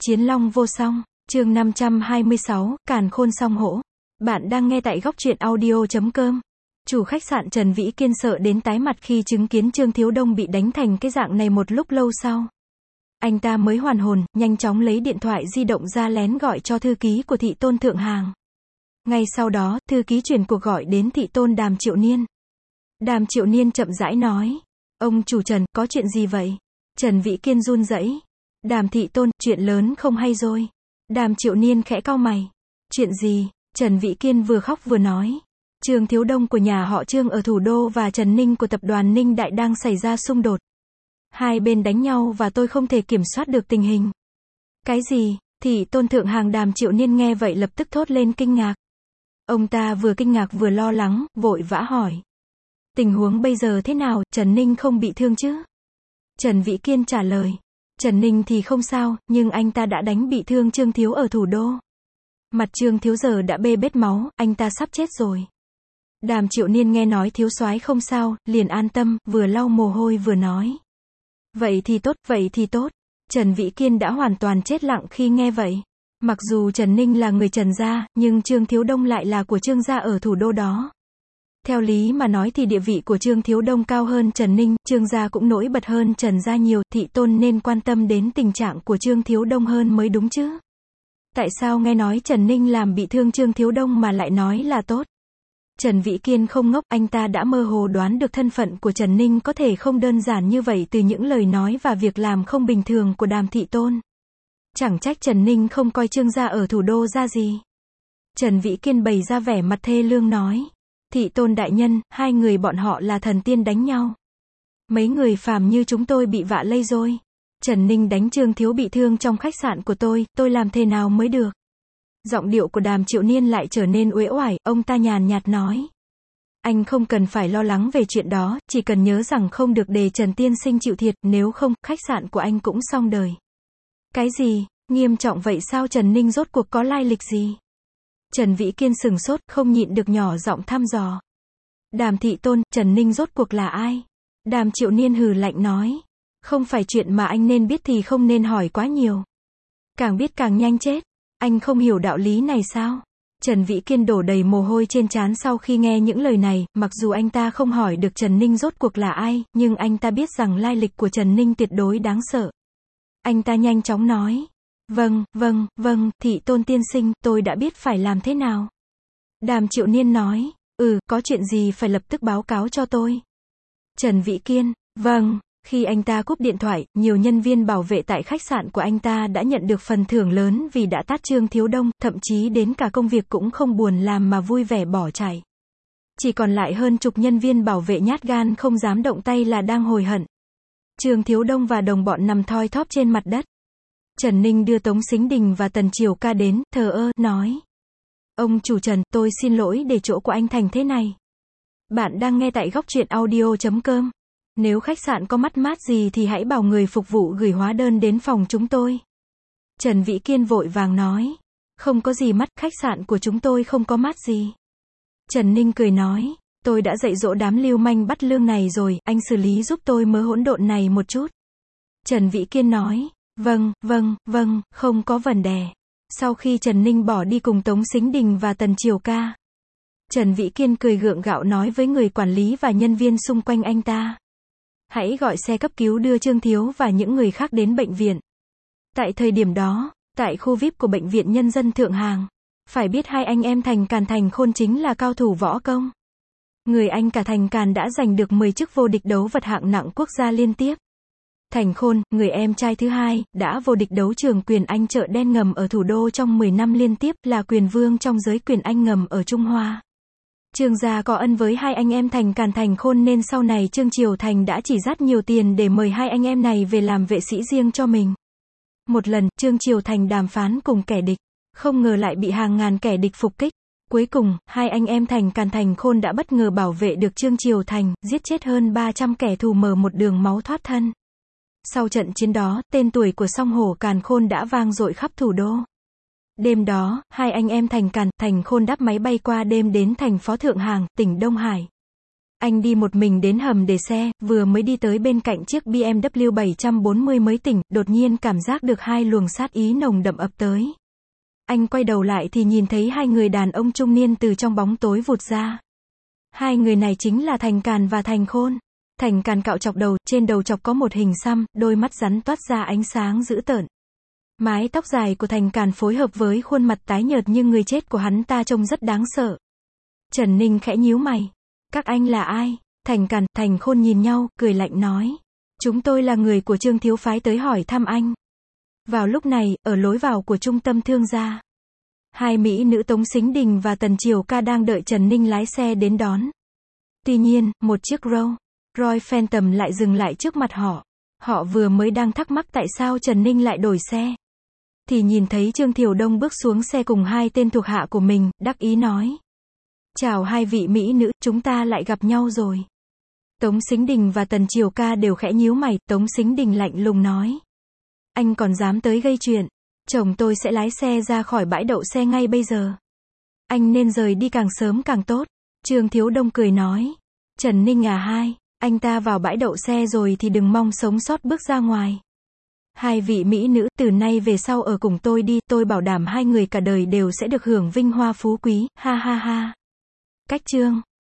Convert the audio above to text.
Chiến long vô song, chương 526, càn khôn song hổ. Bạn đang nghe tại góc truyện audio.com. Chủ khách sạn Trần Vĩ Kiên sợ đến tái mặt khi chứng kiến Trương Thiếu Đông bị đánh thành cái dạng này một lúc lâu sau. Anh ta mới hoàn hồn, nhanh chóng lấy điện thoại di động ra lén gọi cho thư ký của thị tôn Thượng Hàng. Ngay sau đó, thư ký chuyển cuộc gọi đến thị tôn Đàm Triệu Niên. Đàm Triệu Niên chậm rãi nói. Ông chủ Trần, có chuyện gì vậy? Trần Vĩ Kiên run rẩy. Đàm thị tôn, chuyện lớn không hay rồi. Đàm Triệu Niên khẽ cau mày. Chuyện gì? Trần Vĩ Kiên vừa khóc vừa nói. Trương Thiếu Đông của nhà họ Trương ở thủ đô và Trần Ninh của tập đoàn Ninh Đại đang xảy ra xung đột. Hai bên đánh nhau và tôi không thể kiểm soát được tình hình. Cái gì? Thị tôn Thượng Hàng Đàm Triệu Niên nghe vậy lập tức thốt lên kinh ngạc. Ông ta vừa kinh ngạc vừa lo lắng, vội vã hỏi. Tình huống bây giờ thế nào, Trần Ninh không bị thương chứ? Trần Vĩ Kiên trả lời. Trần Ninh thì không sao, nhưng anh ta đã đánh bị thương Trương Thiếu ở thủ đô. Mặt Trương Thiếu giờ đã bê bết máu, anh ta sắp chết rồi. Đàm Triệu Niên nghe nói Thiếu soái không sao, liền an tâm, vừa lau mồ hôi vừa nói. Vậy thì tốt, vậy thì tốt. Trần Vĩ Kiên đã hoàn toàn chết lặng khi nghe vậy. Mặc dù Trần Ninh là người Trần gia, nhưng Trương Thiếu Đông lại là của Trương gia ở thủ đô đó. Theo lý mà nói thì địa vị của Trương Thiếu Đông cao hơn Trần Ninh, Trương gia cũng nổi bật hơn Trần gia nhiều, thị tôn nên quan tâm đến tình trạng của Trương Thiếu Đông hơn mới đúng chứ. Tại sao nghe nói Trần Ninh làm bị thương Trương Thiếu Đông mà lại nói là tốt? Trần Vĩ Kiên không ngốc, anh ta đã mơ hồ đoán được thân phận của Trần Ninh có thể không đơn giản như vậy từ những lời nói và việc làm không bình thường của Đàm thị tôn. Chẳng trách Trần Ninh không coi Trương gia ở thủ đô ra gì. Trần Vĩ Kiên bày ra vẻ mặt thê lương nói. Thị tôn đại nhân, hai người bọn họ là thần tiên đánh nhau. Mấy người phàm như chúng tôi bị vạ lây rồi. Trần Ninh đánh Trương Thiếu bị thương trong khách sạn của tôi làm thế nào mới được? Giọng điệu của Đàm Triệu Niên lại trở nên uể oải, ông ta nhàn nhạt nói. Anh không cần phải lo lắng về chuyện đó, chỉ cần nhớ rằng không được để Trần tiên sinh chịu thiệt, nếu không, khách sạn của anh cũng xong đời. Cái gì? Nghiêm trọng vậy sao? Trần Ninh rốt cuộc có lai lịch gì? Trần Vĩ Kiên sừng sốt, không nhịn được nhỏ giọng thăm dò. Đàm thị tôn, Trần Ninh rốt cuộc là ai? Đàm Triệu Niên hừ lạnh nói. Không phải chuyện mà anh nên biết thì không nên hỏi quá nhiều. Càng biết càng nhanh chết. Anh không hiểu đạo lý này sao? Trần Vĩ Kiên đổ đầy mồ hôi trên trán sau khi nghe những lời này, mặc dù anh ta không hỏi được Trần Ninh rốt cuộc là ai, nhưng anh ta biết rằng lai lịch của Trần Ninh tuyệt đối đáng sợ. Anh ta nhanh chóng nói. Vâng, thị tôn tiên sinh, tôi đã biết phải làm thế nào. Đàm Triệu Niên nói. Có chuyện gì phải lập tức báo cáo cho tôi. Trần Vĩ Kiên. Vâng. Khi anh ta cúp điện thoại, nhiều nhân viên bảo vệ tại khách sạn của anh ta đã nhận được phần thưởng lớn vì đã tát Trương Thiếu Đông, thậm chí đến cả công việc cũng không buồn làm mà vui vẻ bỏ chạy. Chỉ còn lại hơn chục nhân viên bảo vệ nhát gan không dám động tay là đang hối hận. Trương Thiếu Đông và đồng bọn nằm thoi thóp trên mặt đất. Trần Ninh đưa Tống Sính Đình và Tần Triều Ca đến, thờ ơ, nói. Ông chủ Trần, tôi xin lỗi để chỗ của anh thành thế này. Bạn đang nghe tại góc truyện audio.com. Nếu khách sạn có mất mát gì thì hãy bảo người phục vụ gửi hóa đơn đến phòng chúng tôi. Trần Vĩ Kiên vội vàng nói. Không có gì mất, khách sạn của chúng tôi không có mát gì. Trần Ninh cười nói. Tôi đã dạy dỗ đám lưu manh bắt lương này rồi, anh xử lý giúp tôi mớ hỗn độn này một chút. Trần Vĩ Kiên nói. Vâng, không có vấn đề. Sau khi Trần Ninh bỏ đi cùng Tống Sính Đình và Tần Triều Ca, Trần Vĩ Kiên cười gượng gạo nói với người quản lý và nhân viên xung quanh anh ta. Hãy gọi xe cấp cứu đưa Trương Thiếu và những người khác đến bệnh viện. Tại thời điểm đó, tại khu VIP của Bệnh viện Nhân dân Thượng Hàng, phải biết hai anh em Thành Càn Thành Khôn chính là cao thủ võ công. Người anh cả Thành Càn đã giành được 10 chức vô địch đấu vật hạng nặng quốc gia liên tiếp. Thành Khôn, người em trai thứ hai, đã vô địch đấu trường quyền Anh chợ đen ngầm ở thủ đô trong 10 năm liên tiếp, là quyền vương trong giới quyền Anh ngầm ở Trung Hoa. Trương gia có ân với hai anh em Thành Càn Thành Khôn nên sau này Trương Triều Thành đã chỉ dắt nhiều tiền để mời hai anh em này về làm vệ sĩ riêng cho mình. Một lần, Trương Triều Thành đàm phán cùng kẻ địch, không ngờ lại bị hàng ngàn kẻ địch phục kích. Cuối cùng, hai anh em Thành Càn Thành Khôn đã bất ngờ bảo vệ được Trương Triều Thành, giết chết hơn 300 kẻ thù, mở một đường máu thoát thân. Sau trận chiến đó, tên tuổi của song hổ Càn Khôn đã vang dội khắp thủ đô. Đêm đó, hai anh em Thành Càn, Thành Khôn đáp máy bay qua đêm đến thành phố Thượng Hàng, tỉnh Đông Hải. Anh đi một mình đến hầm để xe, vừa mới đi tới bên cạnh chiếc BMW 740 mới tỉnh, đột nhiên cảm giác được hai luồng sát ý nồng đậm ập tới. Anh quay đầu lại thì nhìn thấy hai người đàn ông trung niên từ trong bóng tối vụt ra. Hai người này chính là Thành Càn và Thành Khôn. Thành Càn cạo chọc đầu, trên đầu chọc có một hình xăm, đôi mắt rắn toát ra ánh sáng dữ tợn. Mái tóc dài của Thành Càn phối hợp với khuôn mặt tái nhợt như người chết của hắn ta trông rất đáng sợ. Trần Ninh khẽ nhíu mày. Các anh là ai? Thành Càn, Thành Khôn nhìn nhau, cười lạnh nói. Chúng tôi là người của Trương thiếu phái tới hỏi thăm anh. Vào lúc này, ở lối vào của trung tâm thương gia, hai mỹ nữ Tống Sính Đình và Tần Triều Ca đang đợi Trần Ninh lái xe đến đón. Tuy nhiên, một chiếc Rolls Royce Phantom lại dừng lại trước mặt họ. Họ vừa mới đang thắc mắc tại sao Trần Ninh lại đổi xe, thì nhìn thấy Trương Thiểu Đông bước xuống xe cùng hai tên thuộc hạ của mình, đắc ý nói. Chào hai vị mỹ nữ, chúng ta lại gặp nhau rồi. Tống Sính Đình và Tần Triều Ca đều khẽ nhíu mày, Tống Sính Đình lạnh lùng nói. Anh còn dám tới gây chuyện, chồng tôi sẽ lái xe ra khỏi bãi đậu xe ngay bây giờ. Anh nên rời đi càng sớm càng tốt. Trương Thiếu Đông cười nói. Trần Ninh à hai, anh ta vào bãi đậu xe rồi thì đừng mong sống sót bước ra ngoài. Hai vị mỹ nữ, từ nay về sau ở cùng tôi đi, tôi bảo đảm hai người cả đời đều sẽ được hưởng vinh hoa phú quý, ha ha ha. Cách chương